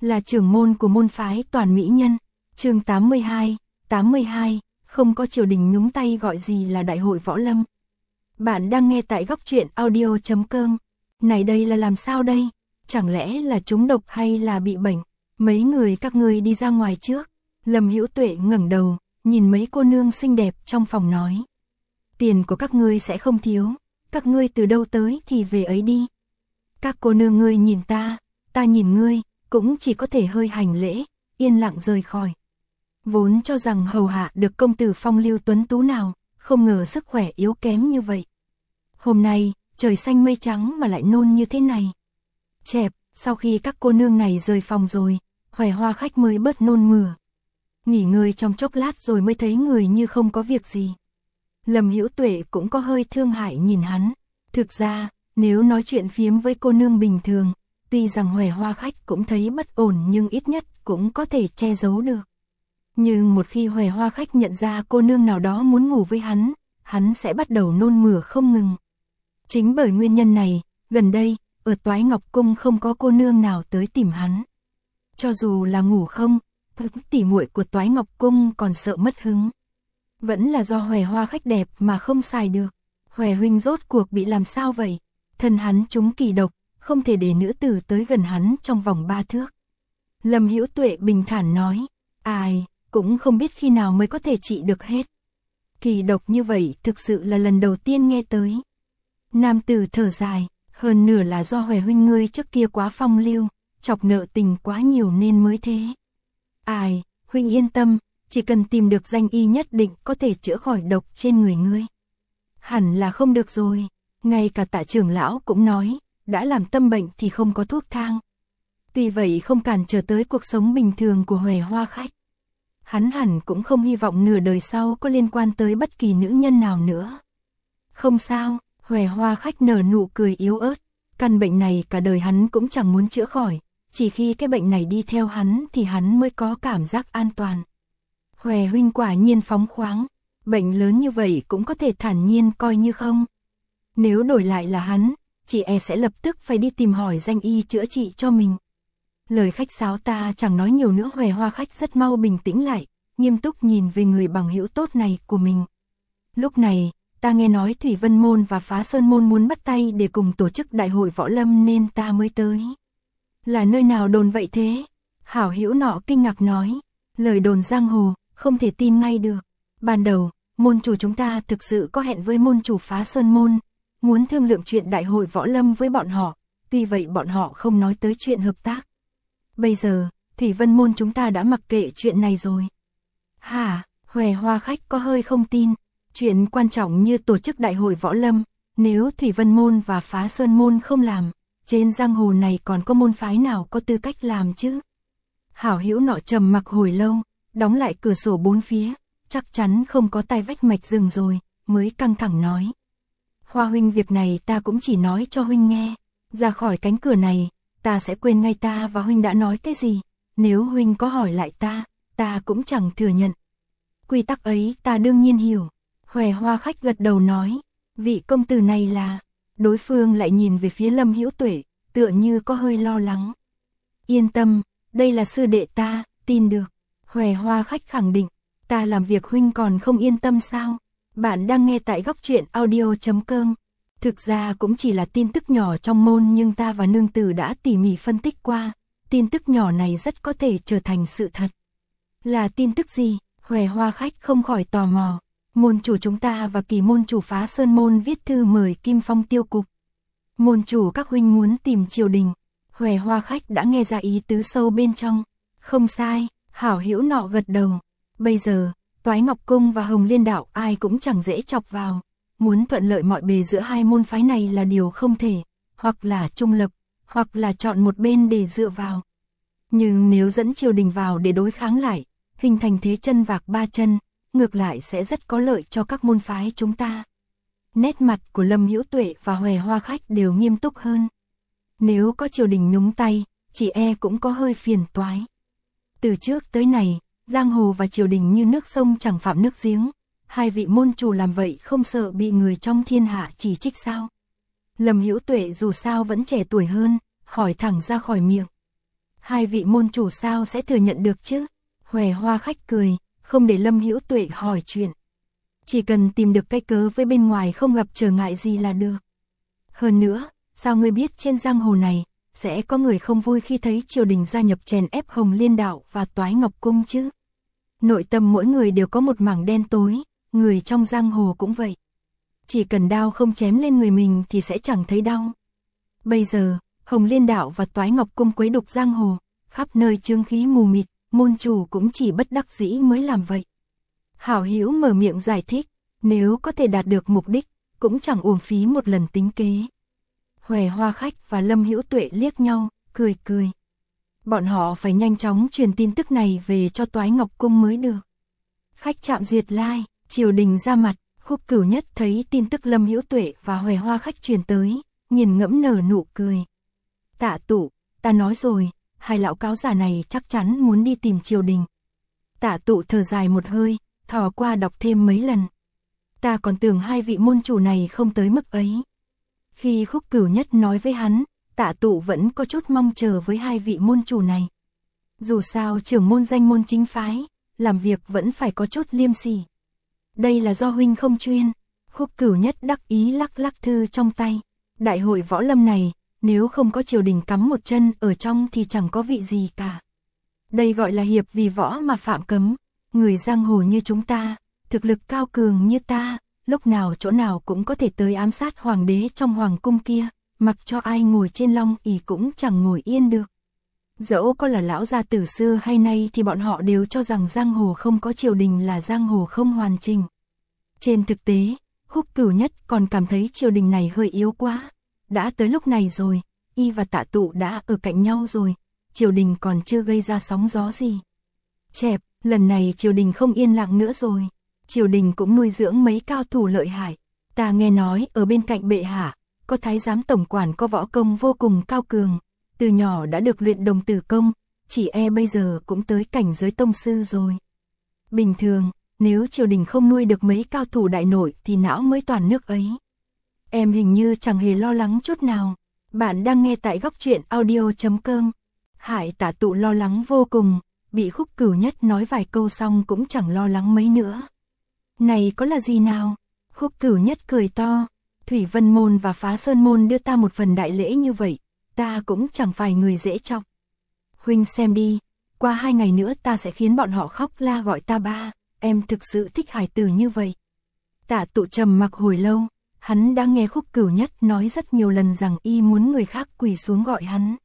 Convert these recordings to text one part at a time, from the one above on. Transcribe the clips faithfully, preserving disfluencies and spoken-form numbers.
là trưởng môn của môn phái Toàn Mỹ Nhân. Chương tám mươi hai, tám mươi hai, không có triều đình nhúng tay gọi gì là đại hội võ lâm. Bạn đang nghe tại góc truyện audio chấm com. Này đây là làm sao đây? Chẳng lẽ là trúng độc hay là bị bệnh? Mấy người các ngươi đi ra ngoài trước. Lâm Hữu Tuệ ngẩng đầu, nhìn mấy cô nương xinh đẹp trong phòng nói. Tiền của các ngươi sẽ không thiếu, các ngươi từ đâu tới thì về ấy đi. Các cô nương ngươi nhìn ta, ta nhìn ngươi, cũng chỉ có thể hơi hành lễ, yên lặng rời khỏi. Vốn cho rằng hầu hạ được công tử phong lưu tuấn tú nào, không ngờ sức khỏe yếu kém như vậy. Hôm nay, trời xanh mây trắng mà lại nôn như thế này. Chẹp, sau khi các cô nương này rời phòng rồi, Hoè Hoa khách mới bớt nôn mửa. Nghỉ ngơi trong chốc lát rồi mới thấy người như không có việc gì. Lâm Hữu Tuệ cũng có hơi thương hại nhìn hắn. Thực ra, nếu nói chuyện phiếm với cô nương bình thường, tuy rằng Hoè Hoa khách cũng thấy bất ổn nhưng ít nhất cũng có thể che giấu được. Nhưng một khi Hoè Hoa khách nhận ra cô nương nào đó muốn ngủ với hắn, hắn sẽ bắt đầu nôn mửa không ngừng. Chính bởi nguyên nhân này, gần đây, ở Toái Ngọc Cung không có cô nương nào tới tìm hắn. Cho dù là ngủ không, tỉ muội của Toái Ngọc Cung còn sợ mất hứng. Vẫn là do Hoè Hoa khách đẹp mà không xài được. Hoè huynh rốt cuộc bị làm sao vậy? Thân hắn trúng kỳ độc, không thể để nữ tử tới gần hắn trong vòng ba thước. Lâm Hữu Tuệ bình thản nói, ai, cũng không biết khi nào mới có thể trị được hết. Kỳ độc như vậy thực sự là lần đầu tiên nghe tới. Nam tử thở dài, hơn nửa là do Hoè huynh ngươi trước kia quá phong lưu, chọc nợ tình quá nhiều nên mới thế. Ai, huynh yên tâm, chỉ cần tìm được danh y nhất định có thể chữa khỏi độc trên người ngươi. Hẳn là không được rồi, ngay cả Tạ trưởng lão cũng nói, đã làm tâm bệnh thì không có thuốc thang. Tuy vậy không cản trở tới cuộc sống bình thường của Hoè Hoa khách. Hắn hẳn cũng không hy vọng nửa đời sau có liên quan tới bất kỳ nữ nhân nào nữa. Không sao, Hoè Hoa khách nở nụ cười yếu ớt, căn bệnh này cả đời hắn cũng chẳng muốn chữa khỏi, chỉ khi cái bệnh này đi theo hắn thì hắn mới có cảm giác an toàn. Hoè huynh quả nhiên phóng khoáng, bệnh lớn như vậy cũng có thể thản nhiên coi như không. Nếu đổi lại là hắn, chị e sẽ lập tức phải đi tìm hỏi danh y chữa trị cho mình. Lời khách sáo ta chẳng nói nhiều nữa. Hoè Hoa khách rất mau bình tĩnh lại, nghiêm túc nhìn về người bằng hữu tốt này của mình. Lúc này, ta nghe nói Thủy Vân Môn và Phá Sơn Môn muốn bắt tay để cùng tổ chức đại hội võ lâm nên ta mới tới. Là nơi nào đồn vậy thế? Hảo hữu nọ kinh ngạc nói, lời đồn giang hồ, không thể tin ngay được. Ban đầu, môn chủ chúng ta thực sự có hẹn với môn chủ Phá Sơn Môn, muốn thương lượng chuyện đại hội võ lâm với bọn họ, tuy vậy bọn họ không nói tới chuyện hợp tác. Bây giờ, Thủy Vân Môn chúng ta đã mặc kệ chuyện này rồi. Hả, Hoè Hoa khách có hơi không tin, chuyện quan trọng như tổ chức đại hội võ lâm, nếu Thủy Vân Môn và Phá Sơn Môn không làm, trên giang hồ này còn có môn phái nào có tư cách làm chứ? Hảo hữu nọ trầm mặc hồi lâu, đóng lại cửa sổ bốn phía, chắc chắn không có tai vách mạch rừng rồi, mới căng thẳng nói. Hoa huynh, việc này ta cũng chỉ nói cho huynh nghe, ra khỏi cánh cửa này, ta sẽ quên ngay ta và huynh đã nói cái gì, nếu huynh có hỏi lại ta, ta cũng chẳng thừa nhận. Quy tắc ấy ta đương nhiên hiểu. Hoè Hoa khách gật đầu nói, vị công tử này là... Đối phương lại nhìn về phía Lâm Hữu Tuệ, tựa như có hơi lo lắng. Yên tâm, đây là sư đệ ta, tin được. Hoè Hoa khách khẳng định, ta làm việc huynh còn không yên tâm sao? Bạn đang nghe tại góc truyện audio chấm com. Thực ra cũng chỉ là tin tức nhỏ trong môn nhưng ta và nương tử đã tỉ mỉ phân tích qua, tin tức nhỏ này rất có thể trở thành sự thật. Là tin tức gì? Hoè Hoa khách không khỏi tò mò. Môn chủ chúng ta và kỳ môn chủ Phá Sơn Môn viết thư mời Kim Phong tiêu cục. Môn chủ các huynh muốn tìm triều đình. Hoè Hoa khách đã nghe ra ý tứ sâu bên trong. Không sai, hảo hữu nọ gật đầu. Bây giờ, Toái Ngọc Cung và Hồng Liên Đạo ai cũng chẳng dễ chọc vào. Muốn thuận lợi mọi bề giữa hai môn phái này là điều không thể, hoặc là trung lập, hoặc là chọn một bên để dựa vào. Nhưng nếu dẫn triều đình vào để đối kháng lại, hình thành thế chân vạc ba chân, ngược lại sẽ rất có lợi cho các môn phái chúng ta. Nét mặt của Lâm Hữu Tuệ và Hoè Hoa khách đều nghiêm túc hơn. Nếu có triều đình nhúng tay, chỉ e cũng có hơi phiền toái. Từ trước tới này, giang hồ và triều đình như nước sông chẳng phạm nước giếng. Hai vị môn chủ làm vậy không sợ bị người trong thiên hạ chỉ trích sao? Lâm Hữu Tuệ dù sao vẫn trẻ tuổi hơn, hỏi thẳng ra khỏi miệng. Hai vị môn chủ sao sẽ thừa nhận được chứ? Hòe Hoa Khách cười, không để Lâm Hữu Tuệ hỏi chuyện. Chỉ cần tìm được cái cớ với bên ngoài không gặp trở ngại gì là được. Hơn nữa, sao ngươi biết trên giang hồ này, sẽ có người không vui khi thấy triều đình gia nhập chèn ép Hồng Liên Đạo và Toái Ngọc Cung chứ? Nội tâm mỗi người đều có một mảng đen tối, người trong giang hồ cũng vậy. Chỉ cần đao không chém lên người mình thì sẽ chẳng thấy đau. Bây giờ, Hồng Liên Đạo và Toái Ngọc Cung quấy đục giang hồ, khắp nơi chướng khí mù mịt, môn chủ cũng chỉ bất đắc dĩ mới làm vậy. Hảo Hữu mở miệng giải thích, nếu có thể đạt được mục đích, cũng chẳng uổng phí một lần tính kế. Hòe Hoa Khách và Lâm Hữu Tuệ liếc nhau, cười cười. Bọn họ phải nhanh chóng truyền tin tức này về cho Toái Ngọc Cung mới được. Khách trạm Duyệt Lai, triều đình ra mặt, Khúc Cửu Nhất thấy tin tức Lâm Hữu Tuệ và Hòe Hoa Khách truyền tới, nghiền ngẫm nở nụ cười. Tạ Tụ, ta nói rồi, hai lão cáo già này chắc chắn muốn đi tìm triều đình. Tạ Tụ thở dài một hơi, thò qua đọc thêm mấy lần. Ta còn tưởng hai vị môn chủ này không tới mức ấy. Khi Khúc Cửu Nhất nói với hắn, Tạ Tụ vẫn có chút mong chờ với hai vị môn chủ này. Dù sao trưởng môn danh môn chính phái, làm việc vẫn phải có chút liêm sỉ. Đây là do huynh không chuyên. Khúc Cửu Nhất đắc ý lắc lắc thư trong tay. Đại hội võ lâm này, nếu không có triều đình cắm một chân ở trong thì chẳng có vị gì cả. Đây gọi là hiệp vì võ mà phạm cấm. Người giang hồ như chúng ta, thực lực cao cường như ta, lúc nào chỗ nào cũng có thể tới ám sát hoàng đế trong hoàng cung kia, mặc cho ai ngồi trên long ỷ cũng chẳng ngồi yên được. Dẫu có là lão gia tử xưa hay nay thì bọn họ đều cho rằng giang hồ không có triều đình là giang hồ không hoàn chỉnh. Trên thực tế, Khúc Cửu Nhất còn cảm thấy triều đình này hơi yếu quá. Đã tới lúc này rồi, y và Tạ Tụ đã ở cạnh nhau rồi, triều đình còn chưa gây ra sóng gió gì. Chẹp, lần này triều đình không yên lặng nữa rồi. Triều đình cũng nuôi dưỡng mấy cao thủ lợi hại. Ta nghe nói ở bên cạnh bệ hạ, có thái giám tổng quản có võ công vô cùng cao cường, từ nhỏ đã được luyện đồng tử công, chỉ e bây giờ cũng tới cảnh giới tông sư rồi. Bình thường, nếu triều đình không nuôi được mấy cao thủ đại nội thì não mới toàn nước ấy. Em hình như chẳng hề lo lắng chút nào. Bạn đang nghe tại góc truyện audio chấm com. Hải Tạ Tụ lo lắng vô cùng, bị Khúc Cửu Nhất nói vài câu xong cũng chẳng lo lắng mấy nữa. Này có là gì nào? Khúc Cửu Nhất cười to. Thủy Vân Môn và Phá Sơn Môn đưa ta một phần đại lễ như vậy, ta cũng chẳng phải người dễ chọc. Huynh xem đi, qua hai ngày nữa ta sẽ khiến bọn họ khóc la gọi ta ba, em thực sự thích hải tử như vậy. Tạ Tụ trầm mặc hồi lâu, hắn đã nghe Khúc Cửu Nhất nói rất nhiều lần rằng y muốn người khác quỳ xuống gọi hắn.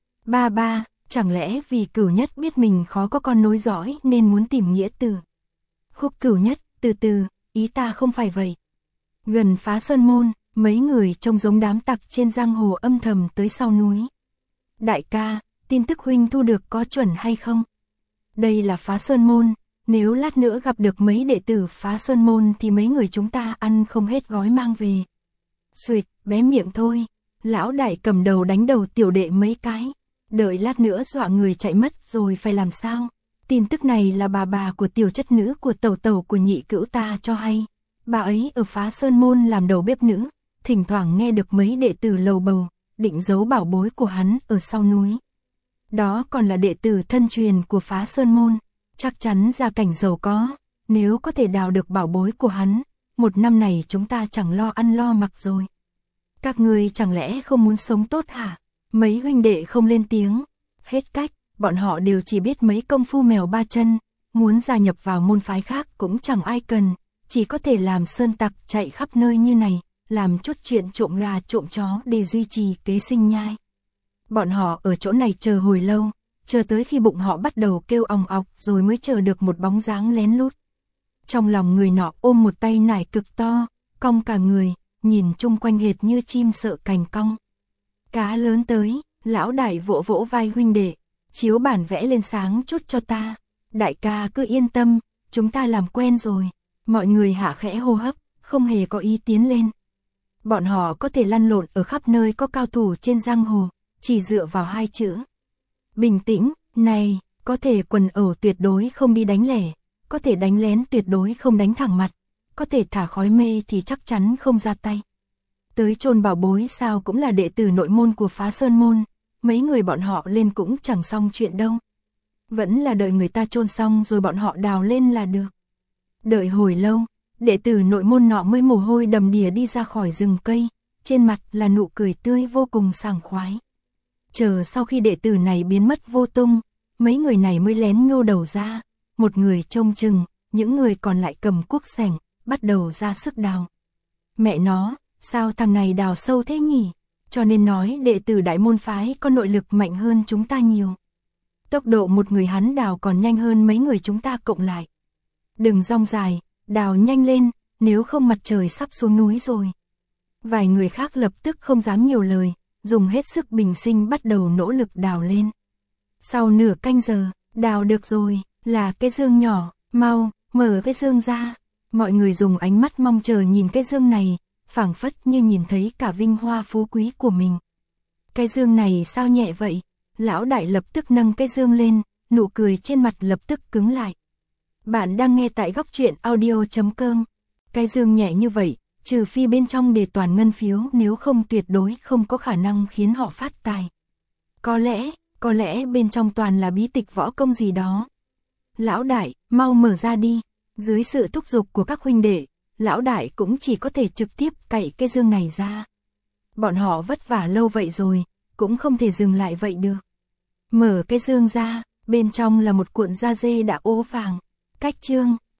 Ba ba, chẳng lẽ vì Cửu Nhất biết mình khó có con nối dõi nên muốn tìm nghĩa tử. Khúc Cửu Nhất, từ từ, ý ta không phải vậy. Gần Phá Sơn Môn, mấy người trông giống đám tặc trên giang hồ âm thầm tới sau núi. Đại ca, tin tức huynh thu được có chuẩn hay không? Đây là Phá Sơn Môn, nếu lát nữa gặp được mấy đệ tử Phá Sơn Môn thì mấy người chúng ta ăn không hết gói mang về. Xuỵt, bé miệng thôi, lão đại cầm đầu đánh đầu tiểu đệ mấy cái, đợi lát nữa dọa người chạy mất rồi phải làm sao? Tin tức này là bà bà của tiểu chất nữ của tẩu tẩu của nhị cữu ta cho hay. Bà ấy ở Phá Sơn Môn làm đầu bếp nữ, thỉnh thoảng nghe được mấy đệ tử lầu bầu, định giấu bảo bối của hắn ở sau núi. Đó còn là đệ tử thân truyền của Phá Sơn Môn, chắc chắn gia cảnh giàu có, nếu có thể đào được bảo bối của hắn, một năm này chúng ta chẳng lo ăn lo mặc rồi. Các ngươi chẳng lẽ không muốn sống tốt hả? Mấy huynh đệ không lên tiếng, hết cách, bọn họ đều chỉ biết mấy công phu mèo ba chân, muốn gia nhập vào môn phái khác cũng chẳng ai cần, chỉ có thể làm sơn tặc chạy khắp nơi như này, làm chút chuyện trộm gà trộm chó để duy trì kế sinh nhai. Bọn họ ở chỗ này chờ hồi lâu, chờ tới khi bụng họ bắt đầu kêu ong ọc rồi mới chờ được một bóng dáng lén lút. Trong lòng người nọ ôm một tay nải cực to, cong cả người, nhìn chung quanh hệt như chim sợ cành cong. Cá lớn tới, lão đại vỗ vỗ vai huynh đệ, chiếu bản vẽ lên sáng chút cho ta. Đại ca cứ yên tâm, chúng ta làm quen rồi. Mọi người hạ khẽ hô hấp, không hề có ý tiến lên. Bọn họ có thể lăn lộn ở khắp nơi có cao thủ trên giang hồ, chỉ dựa vào hai chữ. Bình tĩnh, này, có thể quần ẩu tuyệt đối không đi đánh lẻ, có thể đánh lén tuyệt đối không đánh thẳng mặt, có thể thả khói mê thì chắc chắn không ra tay. Tới chôn bảo bối sao cũng là đệ tử nội môn của Phá Sơn Môn, mấy người bọn họ lên cũng chẳng xong chuyện đâu. Vẫn là đợi người ta chôn xong rồi bọn họ đào lên là được. Đợi hồi lâu, đệ tử nội môn nọ mới mồ hôi đầm đìa đi ra khỏi rừng cây, trên mặt là nụ cười tươi vô cùng sảng khoái. Chờ sau khi đệ tử này biến mất vô tung, mấy người này mới lén nhô đầu ra, một người trông chừng, những người còn lại cầm cuốc sẻng, bắt đầu ra sức đào. Mẹ nó, sao thằng này đào sâu thế nhỉ? Cho nên nói đệ tử đại môn phái có nội lực mạnh hơn chúng ta nhiều. Tốc độ một người hắn đào còn nhanh hơn mấy người chúng ta cộng lại. Đừng rong dài, đào nhanh lên, nếu không mặt trời sắp xuống núi rồi. Vài người khác lập tức không dám nhiều lời, dùng hết sức bình sinh bắt đầu nỗ lực đào lên. Sau nửa canh giờ, đào được rồi, là cái dương nhỏ, mau, mở cái dương ra. Mọi người dùng ánh mắt mong chờ nhìn cái dương này, phảng phất như nhìn thấy cả vinh hoa phú quý của mình. Cái dương này sao nhẹ vậy? Lão đại lập tức nâng cái dương lên, nụ cười trên mặt lập tức cứng lại. Bạn đang nghe tại góc truyện audio chấm com. Cái dương nhẹ như vậy, trừ phi bên trong để toàn ngân phiếu, nếu không tuyệt đối không có khả năng khiến họ phát tài. Có lẽ, có lẽ bên trong toàn là bí tịch võ công gì đó. Lão đại, mau mở ra đi. Dưới sự thúc giục của các huynh đệ, lão đại cũng chỉ có thể trực tiếp cậy cái dương này ra. Bọn họ vất vả lâu vậy rồi, cũng không thể dừng lại vậy được. Mở cái dương ra, bên trong là một cuộn da dê đã ố vàng. Cách chương